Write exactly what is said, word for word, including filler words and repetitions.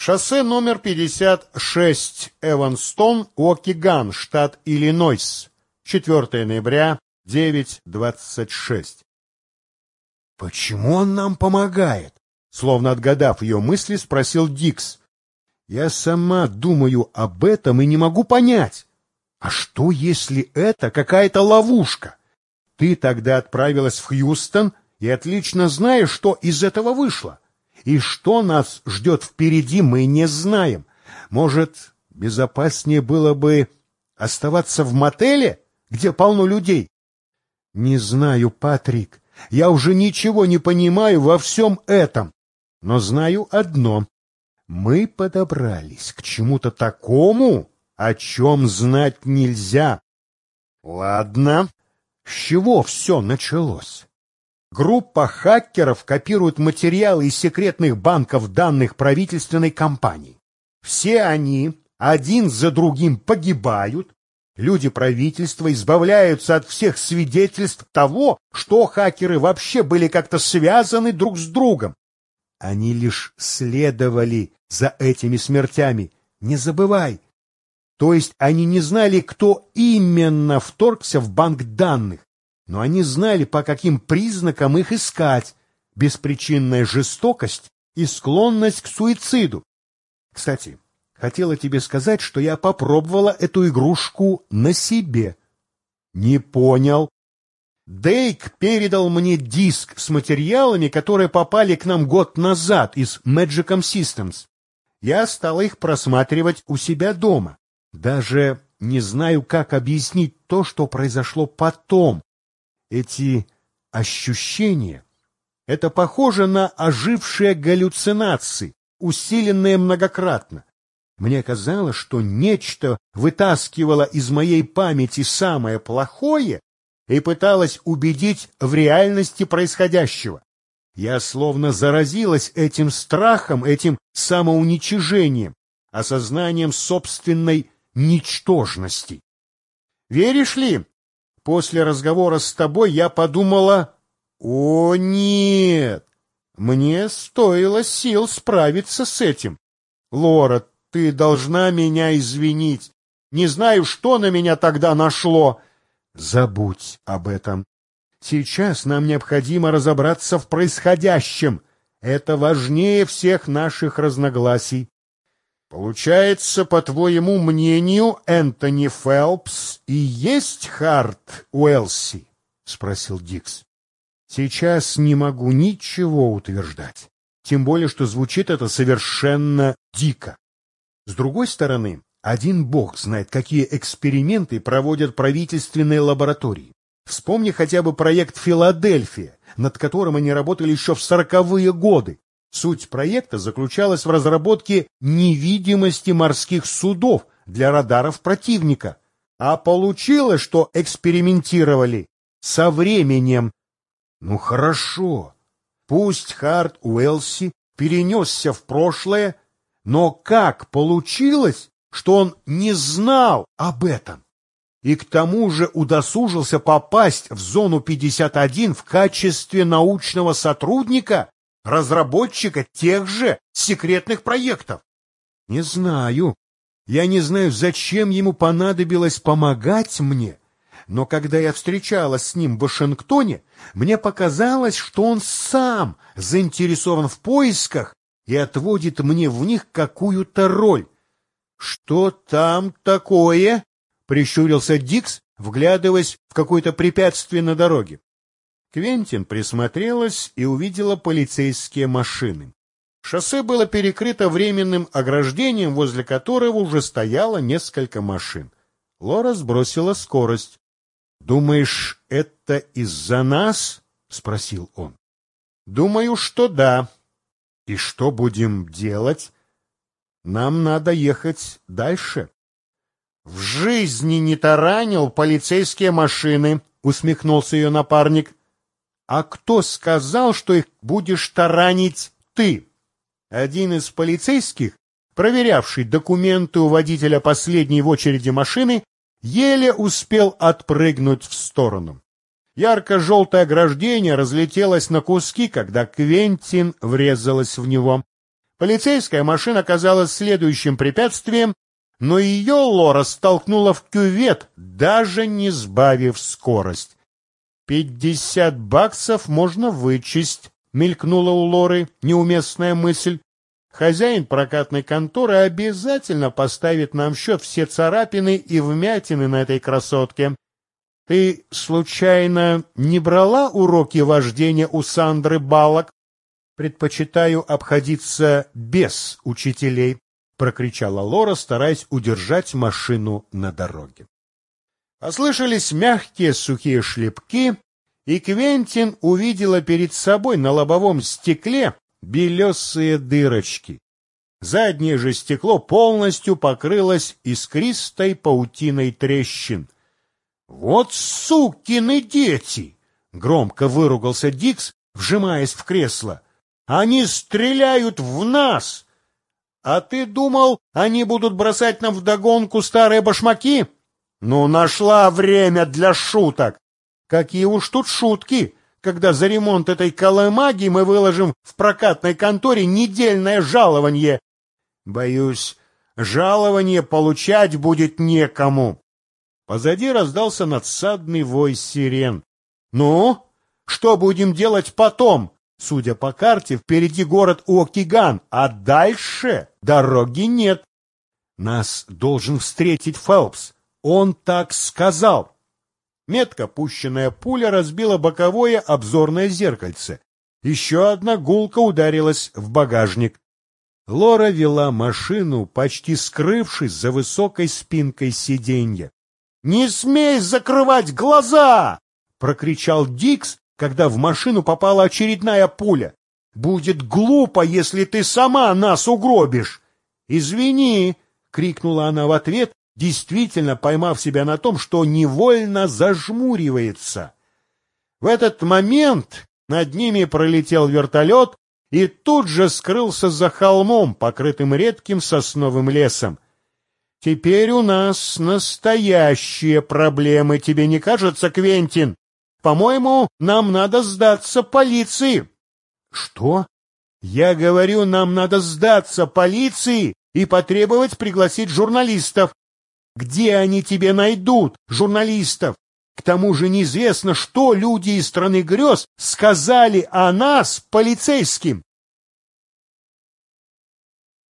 Шоссе номер пятьдесят шесть, Эванстон, Уокиган, штат Иллинойс. четвёртого ноября, девять двадцать шесть. «Почему он нам помогает?» Словно отгадав ее мысли, спросил Дикс. «Я сама думаю об этом и не могу понять. А что, если это какая-то ловушка? Ты тогда отправилась в Хьюстон и отлично знаешь, что из этого вышло. И что нас ждет впереди, мы не знаем. Может, безопаснее было бы оставаться в мотеле, где полно людей?» «Не знаю, Патрик. Я уже ничего не понимаю во всем этом. Но знаю одно. Мы подобрались к чему-то такому, о чем знать нельзя». «Ладно. С чего все началось?» Группа хакеров копирует материалы из секретных банков данных правительственной компании. Все они один за другим погибают. Люди правительства избавляются от всех свидетельств того, что хакеры вообще были как-то связаны друг с другом. Они лишь следовали за этими смертями. Не забывай. То есть они не знали, кто именно вторгся в банк данных. Но они знали, по каким признакам их искать: беспричинная жестокость и склонность к суициду. Кстати, хотела тебе сказать, что я попробовала эту игрушку на себе. Не понял. Дейк передал мне диск с материалами, которые попали к нам год назад из Magicom Systems. Я стала их просматривать у себя дома. Даже не знаю, как объяснить то, что произошло потом. Эти ощущения — это похоже на ожившие галлюцинации, усиленные многократно. Мне казалось, что нечто вытаскивало из моей памяти самое плохое и пыталось убедить в реальности происходящего. Я словно заразилась этим страхом, этим самоуничижением, осознанием собственной ничтожности. Веришь ли? После разговора с тобой я подумала: о нет, мне стоило сил справиться с этим. Лора, ты должна меня извинить. Не знаю, что на меня тогда нашло. Забудь об этом. Сейчас нам необходимо разобраться в происходящем. Это важнее всех наших разногласий. Получается, по твоему мнению, Энтони Фелпс и есть Харт Уэлси? — спросил Дикс. — Сейчас не могу ничего утверждать. Тем более, что звучит это совершенно дико. С другой стороны, один бог знает, какие эксперименты проводят правительственные лаборатории. Вспомни хотя бы проект «Филадельфия», над которым они работали еще в сороковые годы. Суть проекта заключалась в разработке невидимости морских судов для радаров противника. А получилось, что экспериментировали со временем. Ну хорошо, пусть Харт Уэлси перенесся в прошлое, но как получилось, что он не знал об этом? И к тому же удосужился попасть в зону пятьдесят один в качестве научного сотрудника, разработчика тех же секретных проектов. Не знаю. Я не знаю, зачем ему понадобилось помогать мне, но когда я встречалась с ним в Вашингтоне, мне показалось, что он сам заинтересован в поисках и отводит мне в них какую-то роль. — Что там такое? — прищурился Дикс, вглядываясь в какое-то препятствие на дороге. Квентин присмотрелась и увидела полицейские машины. Шоссе было перекрыто временным ограждением, возле которого уже стояло несколько машин. Лора сбросила скорость. — Думаешь, это из-за нас? — спросил он. — Думаю, что да. — И что будем делать? — Нам надо ехать дальше. — В жизни не таранил полицейские машины, — усмехнулся ее напарник. — А кто сказал, что их будешь таранить ты? Один из полицейских, проверявший документы у водителя последней в очереди машины, еле успел отпрыгнуть в сторону. Ярко-желтое ограждение разлетелось на куски, когда Квентин врезалась в него. Полицейская машина оказалась следующим препятствием, но ее Лора столкнула в кювет, даже не сбавив скорость. «Пятьдесят баксов можно вычесть», — мелькнула у Лоры неуместная мысль. «Хозяин прокатной конторы обязательно поставит нам в счет все царапины и вмятины на этой красотке. Ты, случайно, не брала уроки вождения у Сандры Баллок?» «Предпочитаю обходиться без учителей», — прокричала Лора, стараясь удержать машину на дороге. Послышались мягкие сухие шлепки, и Квентин увидела перед собой на лобовом стекле белесые дырочки. Заднее же стекло полностью покрылось искристой паутиной трещин. «Вот сукины дети!» — громко выругался Дикс, вжимаясь в кресло. «Они стреляют в нас! А ты думал, они будут бросать нам вдогонку старые башмаки? Ну, нашла время для шуток! Какие уж тут шутки, когда за ремонт этой колымаги мы выложим в прокатной конторе недельное жалование! Боюсь, жалование получать будет некому!» Позади раздался надсадный вой сирен. «Ну, что будем делать потом? Судя по карте, впереди город Уокиган, а дальше дороги нет. Нас должен встретить Фелпс. Он так сказал». Метко пущенная пуля разбила боковое обзорное зеркальце. Еще одна гулка ударилась в багажник. Лора вела машину, почти скрывшись за высокой спинкой сиденья. «Не смей закрывать глаза!» — прокричал Дикс, когда в машину попала очередная пуля. «Будет глупо, если ты сама нас угробишь!» «Извини!» — крикнула она в ответ, действительно поймав себя на том, что невольно зажмуривается. В этот момент над ними пролетел вертолет и тут же скрылся за холмом, покрытым редким сосновым лесом. «Теперь у нас настоящие проблемы, тебе не кажется, Квентин? По-моему, нам надо сдаться полиции». «Что?» «Я говорю, нам надо сдаться полиции и потребовать пригласить журналистов. Где они тебе найдут, журналистов? К тому же неизвестно, что люди из страны грез сказали о нас полицейским.